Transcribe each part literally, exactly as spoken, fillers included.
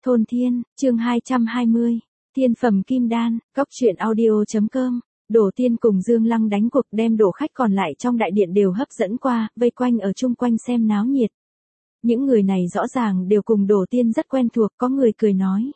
Thôn Thiên, chương hai trăm hai mươi, Thiên phẩm kim đan, góc truyện audio.com. Đổ Tiên cùng Dương Lăng đánh cuộc đem đổ khách còn lại trong đại điện đều hấp dẫn qua, vây quanh ở chung quanh xem náo nhiệt. Những người này rõ ràng đều cùng Đổ Tiên rất quen thuộc, có người cười nói.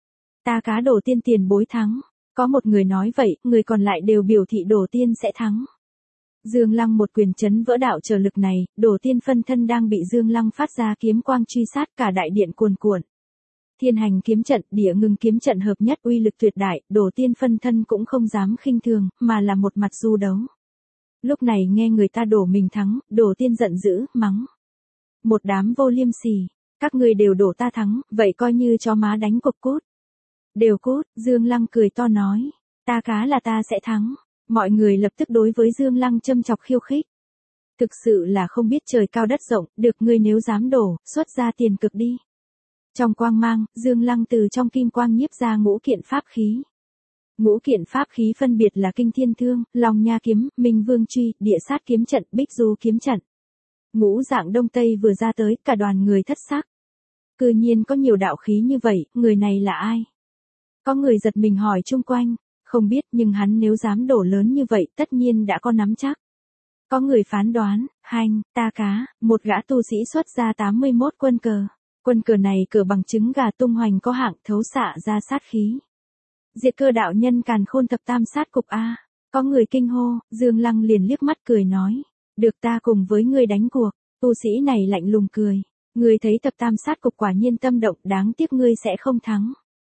Ta cá Đổ Tiên tiền bối thắng. Có một người nói vậy, người còn lại đều biểu thị Đổ Tiên sẽ thắng. Dương Lăng một quyền chấn vỡ đạo trở lực này, Đổ Tiên phân thân đang bị Dương Lăng phát ra kiếm quang truy sát, cả đại điện cuồn cuộn. Thiên hành kiếm trận, địa ngưng kiếm trận hợp nhất uy lực tuyệt đại, Đổ Tiên phân thân cũng không dám khinh thường, mà là một mặt du đấu. Lúc này nghe người ta đổ mình thắng, Đổ Tiên giận dữ, mắng. Một đám vô liêm sỉ, các người đều đổ ta thắng, vậy coi như cho má đánh cục cút. Đều cút, Dương Lăng cười to nói, ta cá là ta sẽ thắng. Mọi người lập tức đối với Dương Lăng châm chọc khiêu khích. Thực sự là không biết trời cao đất rộng, được ngươi nếu dám đổ, xuất ra tiền cực đi. Trong quang mang, Dương Lăng từ trong kim quang nhiếp ra ngũ kiện pháp khí. Ngũ kiện pháp khí phân biệt là Kinh Thiên Thương, Long Nha Kiếm, Minh Vương Truy, Địa Sát Kiếm Trận, Bích Du Kiếm Trận. Ngũ dạng đông tây vừa ra tới, cả đoàn người thất sắc. Cư nhiên có nhiều đạo khí như vậy, người này là ai? Có người giật mình hỏi chung quanh. Không biết, nhưng hắn nếu dám đổ lớn như vậy tất nhiên đã có nắm chắc. Có người phán đoán, hanh, ta cá, một gã tu sĩ xuất ra tám mươi mốt quân cờ. Quân cờ này cờ bằng trứng gà tung hoành có hạng thấu xạ ra sát khí. Diệt cơ đạo nhân càn khôn thập tam sát cục A. Có người kinh hô, Dương Lăng liền liếc mắt cười nói. Được ta cùng với ngươi đánh cuộc. Tu sĩ này lạnh lùng cười. Ngươi thấy thập tam sát cục quả nhiên tâm động, đáng tiếc ngươi sẽ không thắng.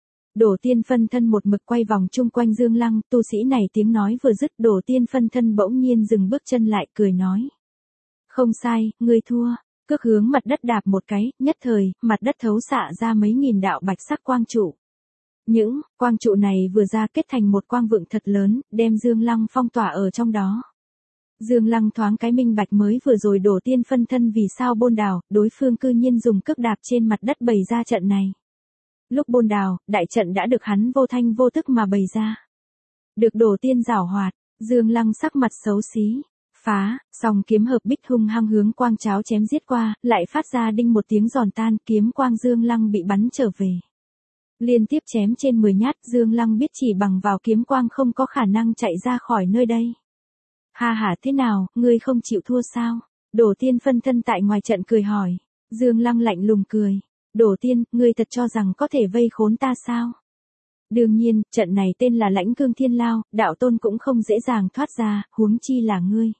Đổ Tiên phân thân một mực quay vòng chung quanh Dương Lăng, tu sĩ này tiếng nói vừa dứt, Đổ Tiên phân thân bỗng nhiên dừng bước chân lại, cười nói. Không sai, ngươi thua, cước hướng mặt đất đạp một cái, nhất thời, mặt đất thấu xạ ra mấy nghìn đạo bạch sắc quang trụ. Những quang trụ này vừa ra kết thành một quang vượng thật lớn, đem Dương Lăng phong tỏa ở trong đó. Dương Lăng thoáng cái minh bạch mới vừa rồi Đổ Tiên phân thân vì sao bôn đào, đối phương cư nhiên dùng cước đạp trên mặt đất bày ra trận này. Lúc bôn đào, đại trận đã được hắn vô thanh vô tức mà bày ra. Được Đổ Tiên giảo hoạt, Dương Lăng sắc mặt xấu xí. Phá, song kiếm hợp bích hung hăng hướng quang cháo chém giết qua, lại phát ra đinh một tiếng giòn tan, kiếm quang Dương Lăng bị bắn trở về. Liên tiếp chém trên mười nhát, Dương Lăng biết chỉ bằng vào kiếm quang không có khả năng chạy ra khỏi nơi đây. Ha ha, thế nào, ngươi không chịu thua sao? Đổ Tiên phân thân tại ngoài trận cười hỏi. Dương Lăng lạnh lùng cười. Đổ Tiên, ngươi thật cho rằng có thể vây khốn ta sao? Đương nhiên, trận này tên là Lãnh Cương Thiên Lao, đạo tôn cũng không dễ dàng thoát ra, huống chi là ngươi.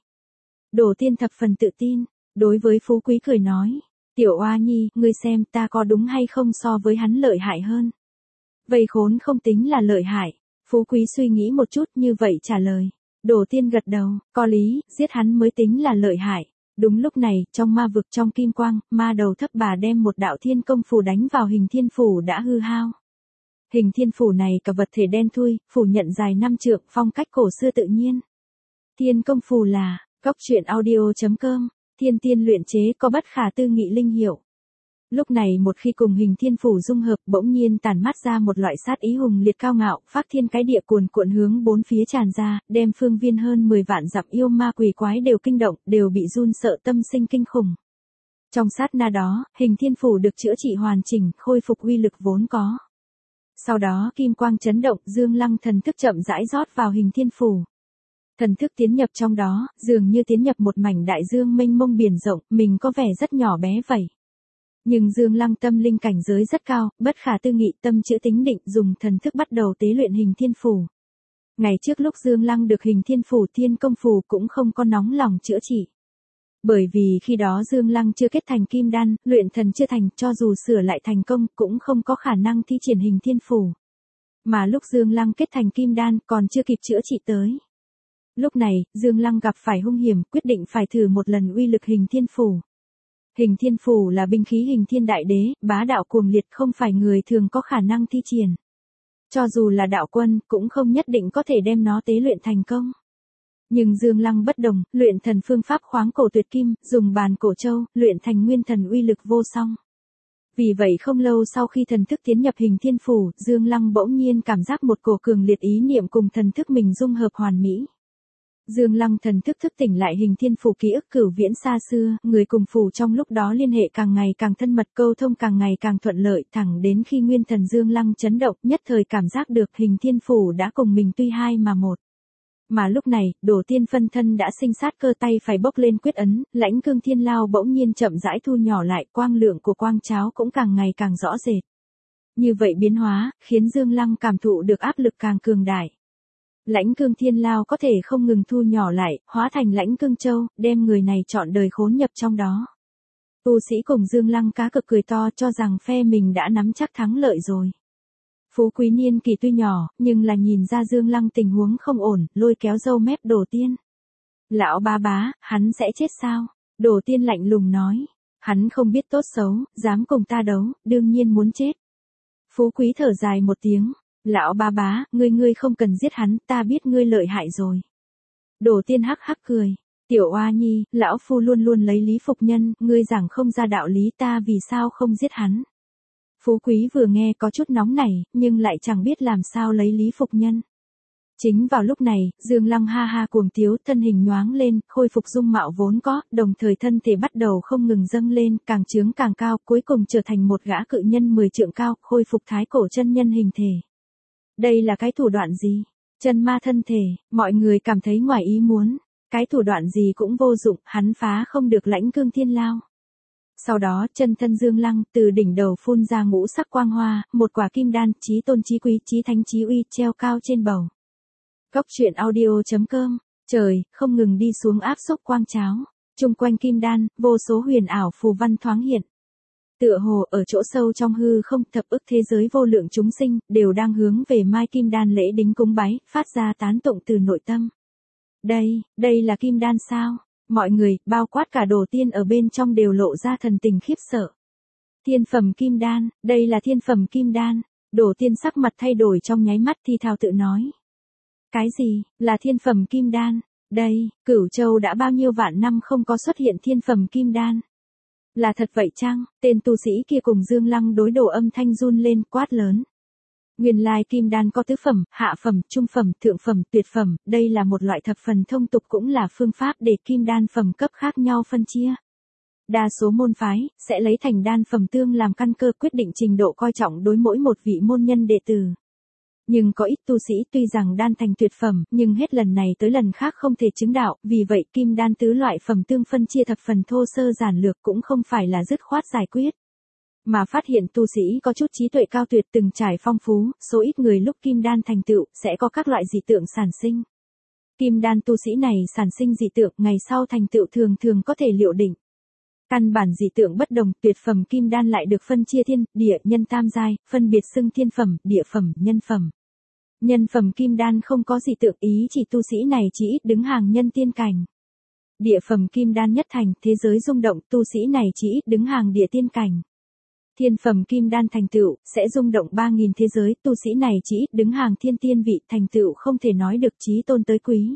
Đổ Tiên thập phần tự tin, đối với Phú Quý cười nói, tiểu oa nhi, ngươi xem ta có đúng hay không so với hắn lợi hại hơn. Vây khốn không tính là lợi hại, Phú Quý suy nghĩ một chút như vậy trả lời. Đổ Tiên gật đầu, có lý, giết hắn mới tính là lợi hại. Đúng lúc này, trong ma vực trong kim quang, ma đầu thấp bà đem một đạo thiên công phù đánh vào hình thiên phủ đã hư hao. Hình thiên phủ này cả vật thể đen thui, phủ nhận dài năm trượng, phong cách cổ xưa tự nhiên. Thiên công phù là, góc truyện audio.com, thiên tiên luyện chế có bất khả tư nghị linh hiệu. Lúc này một khi cùng hình thiên phủ dung hợp bỗng nhiên tản mát ra một loại sát ý hùng liệt cao ngạo, phát thiên cái địa cuồn cuộn hướng bốn phía tràn ra, đem phương viên hơn mười vạn dặm yêu ma quỷ quái đều kinh động, đều bị run sợ tâm sinh kinh khủng. Trong sát na đó, hình thiên phủ được chữa trị hoàn chỉnh, khôi phục uy lực vốn có. Sau đó kim quang chấn động, Dương Lăng thần thức chậm rãi rót vào hình thiên phủ. Thần thức tiến nhập trong đó, dường như tiến nhập một mảnh đại dương mênh mông biển rộng, mình có vẻ rất nhỏ bé vậy. Nhưng Dương Lăng tâm linh cảnh giới rất cao, bất khả tư nghị, tâm chữ tính định, dùng thần thức bắt đầu tế luyện hình thiên phủ. Ngày trước lúc Dương Lăng được hình thiên phủ thiên công phủ cũng không có nóng lòng chữa trị. Bởi vì khi đó Dương Lăng chưa kết thành kim đan, luyện thần chưa thành, cho dù sửa lại thành công cũng không có khả năng thi triển hình thiên phủ. Mà lúc Dương Lăng kết thành kim đan còn chưa kịp chữa trị tới. Lúc này, Dương Lăng gặp phải hung hiểm, quyết định phải thử một lần uy lực hình thiên phủ. Hình thiên phủ là binh khí hình thiên đại đế, bá đạo cuồng liệt, không phải người thường có khả năng thi triển. Cho dù là đạo quân, cũng không nhất định có thể đem nó tế luyện thành công. Nhưng Dương Lăng bất đồng, luyện thần phương pháp khoáng cổ tuyệt kim, dùng bàn cổ châu, luyện thành nguyên thần uy lực vô song. Vì vậy không lâu sau khi thần thức tiến nhập hình thiên phủ, Dương Lăng bỗng nhiên cảm giác một cổ cường liệt ý niệm cùng thần thức mình dung hợp hoàn mỹ. Dương Lăng thần thức thức tỉnh lại hình thiên phủ ký ức cửu viễn xa xưa, người cùng phủ trong lúc đó liên hệ càng ngày càng thân mật, câu thông càng ngày càng thuận lợi, thẳng đến khi nguyên thần Dương Lăng chấn động, nhất thời cảm giác được hình thiên phủ đã cùng mình tuy hai mà một. Mà lúc này, Đổ Tiên phân thân đã sinh sát cơ, tay phải bốc lên quyết ấn, lãnh cương thiên lao bỗng nhiên chậm rãi thu nhỏ lại, quang lượng của quang cháo cũng càng ngày càng rõ rệt. Như vậy biến hóa, khiến Dương Lăng cảm thụ được áp lực càng cường đại. Lãnh cương thiên lao có thể không ngừng thu nhỏ lại, hóa thành lãnh cương châu, đem người này trọn đời khốn nhập trong đó. Tu sĩ cùng Dương Lăng cá cực cười to, cho rằng phe mình đã nắm chắc thắng lợi rồi. Phú Quý niên kỳ tuy nhỏ, nhưng là nhìn ra Dương Lăng tình huống không ổn, lôi kéo râu mép Đổ Tiên. Lão bá bá, hắn sẽ chết sao? Đổ Tiên lạnh lùng nói. Hắn không biết tốt xấu, dám cùng ta đấu, đương nhiên muốn chết. Phú Quý thở dài một tiếng. Lão bá bá, ngươi ngươi không cần giết hắn, ta biết ngươi lợi hại rồi. Đổ Tiên hắc hắc cười. Tiểu oa nhi, lão phu luôn luôn lấy lý phục nhân, ngươi giảng không ra đạo lý, ta vì sao không giết hắn. Phú Quý vừa nghe có chút nóng nảy, nhưng lại chẳng biết làm sao lấy lý phục nhân. Chính vào lúc này, Dương Lăng ha ha cuồng tiếu, thân hình nhoáng lên, khôi phục dung mạo vốn có, đồng thời thân thể bắt đầu không ngừng dâng lên, càng chướng càng cao, cuối cùng trở thành một gã cự nhân mười trượng cao, khôi phục thái cổ chân nhân hình thể. Đây là cái thủ đoạn gì? Chân ma thân thể, mọi người cảm thấy ngoài ý muốn. Cái thủ đoạn gì cũng vô dụng, hắn phá không được lãnh cương thiên lao. Sau đó, chân thân Dương Lăng từ đỉnh đầu phun ra ngũ sắc quang hoa, một quả kim đan, chí tôn chí quý, chí thánh chí uy, treo cao trên bầu. Góc truyện audio chấm com, trời, không ngừng đi xuống áp xúc quang cháo. Chung quanh kim đan, vô số huyền ảo phù văn thoáng hiện. Tựa hồ ở chỗ sâu trong hư không, thập ức thế giới vô lượng chúng sinh, đều đang hướng về mai kim đan lễ đính cúng bái, phát ra tán tụng từ nội tâm. Đây, đây là kim đan sao? Mọi người, bao quát cả Đổ Tiên ở bên trong đều lộ ra thần tình khiếp sợ. Thiên phẩm kim đan, đây là thiên phẩm kim đan. Đổ Tiên sắc mặt thay đổi trong nháy mắt, thi thào tự nói. Cái gì, là thiên phẩm kim đan? Đây, Cửu Châu đã bao nhiêu vạn năm không có xuất hiện thiên phẩm kim đan. Là thật vậy chăng? Tên tu sĩ kia cùng Dương Lăng đối đầu, âm thanh run lên, quát lớn. Nguyên lai kim đan có tứ phẩm, hạ phẩm, trung phẩm, thượng phẩm, tuyệt phẩm, đây là một loại thập phần thông tục, cũng là phương pháp để kim đan phẩm cấp khác nhau phân chia. Đa số môn phái sẽ lấy thành đan phẩm tương làm căn cơ, quyết định trình độ coi trọng đối mỗi một vị môn nhân đệ tử. Nhưng có ít tu sĩ tuy rằng đan thành tuyệt phẩm, nhưng hết lần này tới lần khác không thể chứng đạo, vì vậy kim đan tứ loại phẩm tương phân chia thập phần thô sơ giản lược, cũng không phải là dứt khoát giải quyết. Mà phát hiện tu sĩ có chút trí tuệ cao tuyệt, từng trải phong phú, số ít người lúc kim đan thành tựu, sẽ có các loại dị tượng sản sinh. Kim đan tu sĩ này sản sinh dị tượng, ngày sau thành tựu thường thường có thể liệu định. Căn bản dị tượng bất đồng, tuyệt phẩm kim đan lại được phân chia thiên, địa, nhân tam giai, phân biệt xưng thiên phẩm, địa phẩm, nhân phẩm. Nhân phẩm kim đan không có dị tượng, ý chỉ tu sĩ này chỉ ít đứng hàng nhân tiên cảnh. Địa phẩm kim đan nhất thành, thế giới rung động, tu sĩ này chỉ ít đứng hàng địa tiên cảnh. Thiên phẩm kim đan thành tựu, sẽ rung động ba nghìn thế giới, tu sĩ này chỉ ít đứng hàng thiên tiên vị, thành tựu không thể nói được chí tôn tới quý.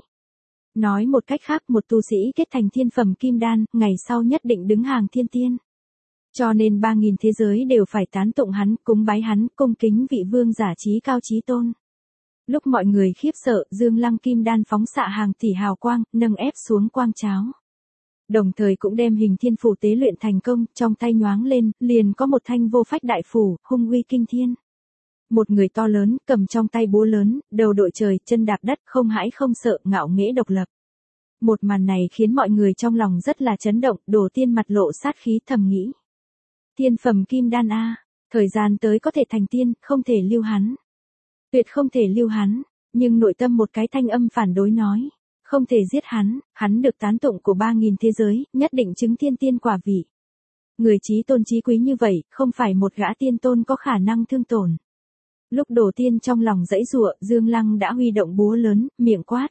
Nói một cách khác, một tu sĩ kết thành thiên phẩm kim đan, ngày sau nhất định đứng hàng thiên tiên. Cho nên ba nghìn thế giới đều phải tán tụng hắn, cúng bái hắn, cung kính vị vương giả chí cao chí tôn. Lúc mọi người khiếp sợ, Dương Lăng kim đan phóng xạ hàng tỷ hào quang, nâng ép xuống quang cháo. Đồng thời cũng đem hình thiên phủ tế luyện thành công, trong tay nhoáng lên, liền có một thanh vô phách đại phủ, hung uy kinh thiên. Một người to lớn, cầm trong tay búa lớn, đầu đội trời, chân đạp đất, không hãi không sợ, ngạo nghễ độc lập. Một màn này khiến mọi người trong lòng rất là chấn động, Đổ Tiên mặt lộ sát khí thầm nghĩ. Thiên phẩm kim đan a, thời gian tới có thể thành tiên, không thể lưu hắn. Tuyệt không thể lưu hắn, nhưng nội tâm một cái thanh âm phản đối nói. Không thể giết hắn, hắn được tán tụng của ba nghìn thế giới, nhất định chứng thiên tiên quả vị. Người chí tôn chí quý như vậy, không phải một gã tiên tôn có khả năng thương tổn. Lúc Đổ Tiên trong lòng dãy giụa, Dương Lăng đã huy động búa lớn, miệng quát.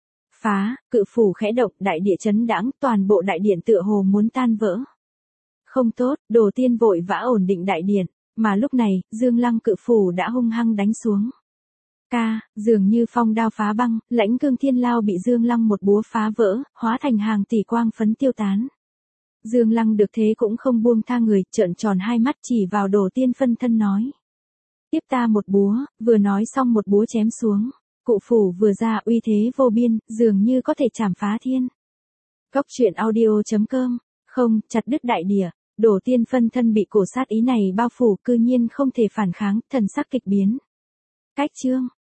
Phá, cự phủ khẽ động, đại địa chấn đãng, toàn bộ đại điện tựa hồ muốn tan vỡ. Không tốt, Đổ Tiên vội vã ổn định đại điện, mà lúc này, Dương Lăng cự phủ đã hung hăng đánh xuống. Ca, dường như phong đao phá băng, lãnh cương thiên lao bị Dương Lăng một búa phá vỡ, hóa thành hàng tỷ quang phấn tiêu tán. Dương Lăng được thế cũng không buông tha người, trợn tròn hai mắt chỉ vào Đổ Tiên phân thân nói. Tiếp ta một búa, vừa nói xong một búa chém xuống. Cụ phủ vừa ra uy thế vô biên, dường như có thể chảm phá thiên. Góc truyện audio chấm com. Không, chặt đứt đại địa. Đổ Tiên phân thân bị cổ sát ý này bao phủ, cư nhiên không thể phản kháng, thần sắc kịch biến. Cách chương.